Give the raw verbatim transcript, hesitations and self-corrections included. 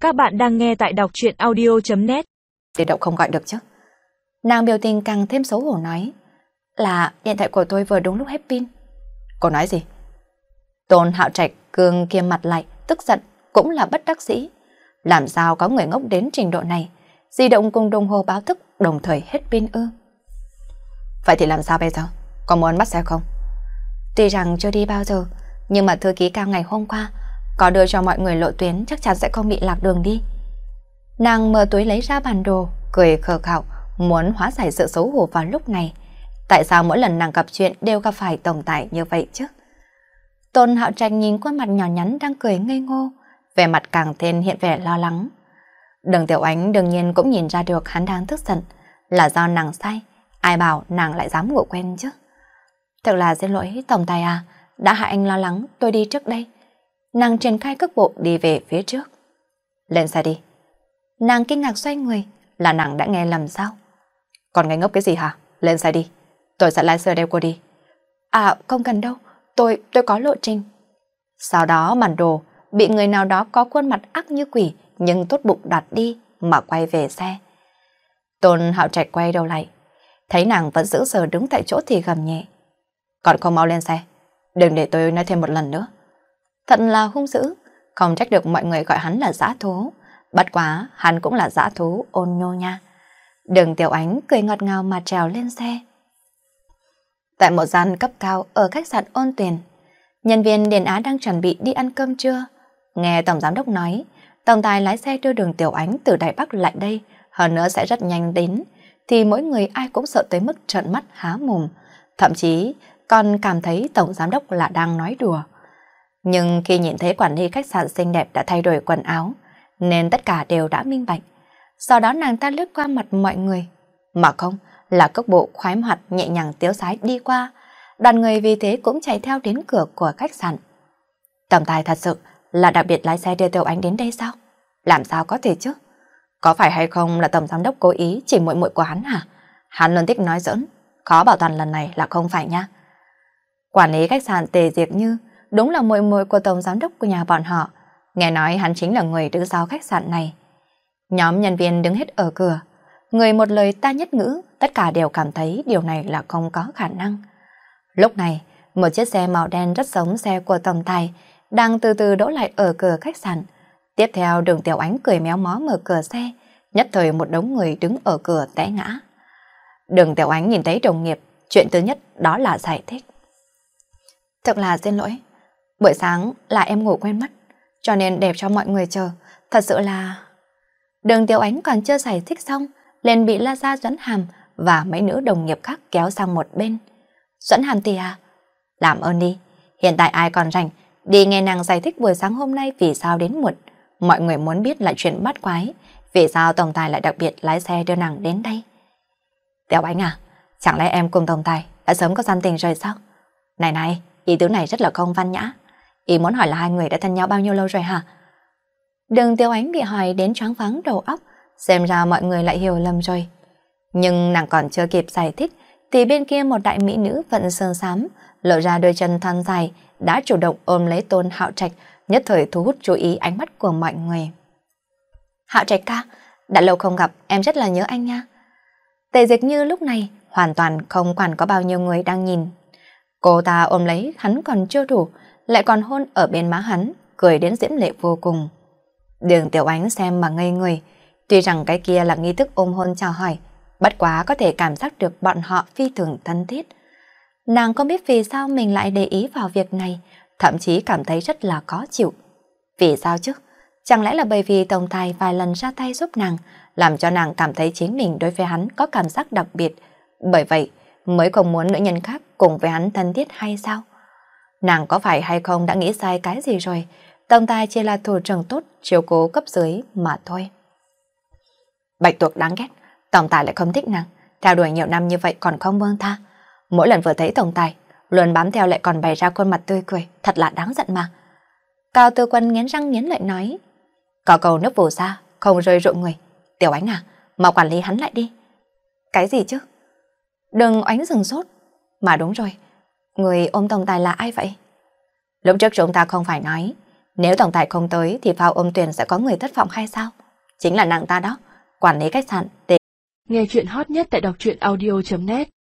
Các bạn đang nghe tại đọc truyện audio chấm net. Di động không gọi được chứ? Nàng biểu tình càng thêm xấu hổ nói. Là điện thoại của tôi vừa đúng lúc hết pin. Cô nói gì? Tôn Hạo Trạch cương kiêm mặt lại, tức giận, cũng là bất đắc dĩ. Làm sao có người ngốc đến trình độ này? Di động cùng đồng hồ báo thức đồng thời hết pin ư? Vậy thì làm sao bây giờ? Có muốn bắt xe không? Tuy rằng chưa đi bao giờ, nhưng mà thư ký Cao ngày hôm qua có đưa cho mọi người lộ tuyến, chắc chắn sẽ không bị lạc đường đi. Nàng mở túi lấy ra bản đồ, cười khờ khạo, muốn hóa giải sự xấu hổ vào lúc này. Tại sao mỗi lần nàng gặp chuyện đều gặp phải tổng tài như vậy chứ? Tôn Hạo Trạch nhìn khuôn mặt nhỏ nhắn đang cười ngây ngô, vẻ mặt càng thêm hiện vẻ lo lắng. Đường Tiểu Ánh đương nhiên cũng nhìn ra được hắn đang tức giận, là do nàng sai, ai bảo nàng lại dám ngủ quen chứ? Thật là xin lỗi tổng tài à, đã hại anh lo lắng, tôi đi trước đây. Nàng triển khai cước bộ đi về phía trước. Lên xe đi. Nàng kinh ngạc xoay người, là nàng đã nghe lầm sao? Còn ngây ngốc cái gì hả? Lên xe đi, tôi sẽ lái xe đeo cô đi. À không cần đâu, tôi, tôi có lộ trình. Sau đó bản đồ bị người nào đó có khuôn mặt ác như quỷ nhưng tốt bụng đoạt đi mà quay về xe. Tôn Hạo Trạch quay đầu lại, thấy nàng vẫn giữ sờ đứng tại chỗ thì gầm nhẹ. Còn không mau lên xe, đừng để tôi nói thêm một lần nữa. Thật là hung dữ, không trách được mọi người gọi hắn là dã thú. Bất quá, hắn cũng là dã thú ôn nhô nha. Đường Tiểu Ánh cười ngọt ngào mà trèo lên xe. Tại một gian cấp cao ở khách sạn Ôn Tuyền, nhân viên Điền Á đang chuẩn bị đi ăn cơm trưa. Nghe tổng giám đốc nói, tổng tài lái xe đưa Đường Tiểu Ánh từ Đài Bắc lại đây, hơn nữa sẽ rất nhanh đến, thì mỗi người ai cũng sợ tới mức trợn mắt há mồm, thậm chí còn cảm thấy tổng giám đốc là đang nói đùa. Nhưng khi nhìn thấy quản lý khách sạn xinh đẹp đã thay đổi quần áo, nên tất cả đều đã minh bạch. Sau đó nàng ta lướt qua mặt mọi người, mà không là cước bộ khoái hoạt nhẹ nhàng tiếu sái đi qua. Đoàn người vì thế cũng chạy theo đến cửa của khách sạn. Tổng tài thật sự là đặc biệt lái xe đưa Tiểu Ánh đến đây sao? Làm sao có thể chứ? Có phải hay không là tổng giám đốc cố ý chỉ muội muội của hắn hả? Hắn luôn thích nói giỡn, khó bảo toàn lần này là không phải nha. Quản lý khách sạn Tề Diệp Như đúng là muội muội của tổng giám đốc của nhà bọn họ. Nghe nói hắn chính là người đứng sau khách sạn này. Nhóm nhân viên đứng hết ở cửa, người một lời ta nhất ngữ, tất cả đều cảm thấy điều này là không có khả năng. Lúc này, một chiếc xe màu đen rất giống xe của tổng tài đang từ từ đỗ lại ở cửa khách sạn. Tiếp theo Đường Tiểu Ánh cười méo mó mở cửa xe, nhất thời một đống người đứng ở cửa té ngã. Đường Tiểu Ánh nhìn thấy đồng nghiệp, chuyện thứ nhất đó là giải thích. Thật là xin lỗi, buổi sáng là em ngủ quên mất, cho nên đẹp cho mọi người chờ, thật sự là... Đường Tiểu Ánh còn chưa giải thích xong, liền bị La Gia Duẫn Hàm và mấy nữ đồng nghiệp khác kéo sang một bên. Duẫn Hàm thì à? Làm ơn đi, hiện tại ai còn rảnh, đi nghe nàng giải thích buổi sáng hôm nay vì sao đến muộn. Mọi người muốn biết lại chuyện bắt quái, vì sao tổng tài lại đặc biệt lái xe đưa nàng đến đây. Tiểu Ánh à, chẳng lẽ em cùng tổng tài đã sớm có gian tình rồi sao? Này này, ý tứ này rất là không văn nhã. Ý muốn hỏi là hai người đã thân nhau bao nhiêu lâu rồi hả? Đường Tiểu Ánh bị hỏi đến choáng váng đầu óc, xem ra mọi người lại hiểu lầm rồi. Nhưng nàng còn chưa kịp giải thích, thì bên kia một đại mỹ nữ vận sương xám, lộ ra đôi chân thon dài, đã chủ động ôm lấy Tôn Hạo Trạch, nhất thời thu hút chú ý ánh mắt của mọi người. Hạo Trạch ca, đã lâu không gặp, em rất là nhớ anh nha. Tề Dịch Như lúc này hoàn toàn không quản có bao nhiêu người đang nhìn. Cô ta ôm lấy hắn còn chưa đủ, lại còn hôn ở bên má hắn, cười đến diễm lệ vô cùng. Đường Tiểu Ánh xem mà ngây người, tuy rằng cái kia là nghi thức ôm hôn chào hỏi, bất quá có thể cảm giác được bọn họ phi thường thân thiết. Nàng không biết vì sao mình lại để ý vào việc này, thậm chí cảm thấy rất là khó chịu. Vì sao chứ? Chẳng lẽ là bởi vì tổng tài vài lần ra tay giúp nàng, làm cho nàng cảm thấy chính mình đối với hắn có cảm giác đặc biệt, bởi vậy mới không muốn nữ nhân khác cùng với hắn thân thiết hay sao? Nàng có phải hay không đã nghĩ sai cái gì rồi? Tổng tài chỉ là thủ trưởng tốt, chiếu cố cấp dưới mà thôi. Bạch Tuộc đáng ghét, tổng tài lại không thích nàng, theo đuổi nhiều năm như vậy còn không buông tha. Mỗi lần vừa thấy tổng tài, luôn bám theo lại còn bày ra khuôn mặt tươi cười, thật là đáng giận mà. Cao Tư Quân nghiến răng nghiến lợi nói, có cầu nước vù xa, không rơi rụng người. Tiểu Ánh à, mau quản lý hắn lại đi. Cái gì chứ? Đừng Ánh dừng sốt. Mà đúng rồi, người ôm tổng tài là ai vậy? Lúc trước chúng ta không phải nói, Nếu tổng tài không tới thì phao ôm Tuyền sẽ có người thất vọng hay sao? Chính là nàng ta đó, quản lý khách sạn để... Nghe chuyện hot nhất tại đọc truyện audio chấm net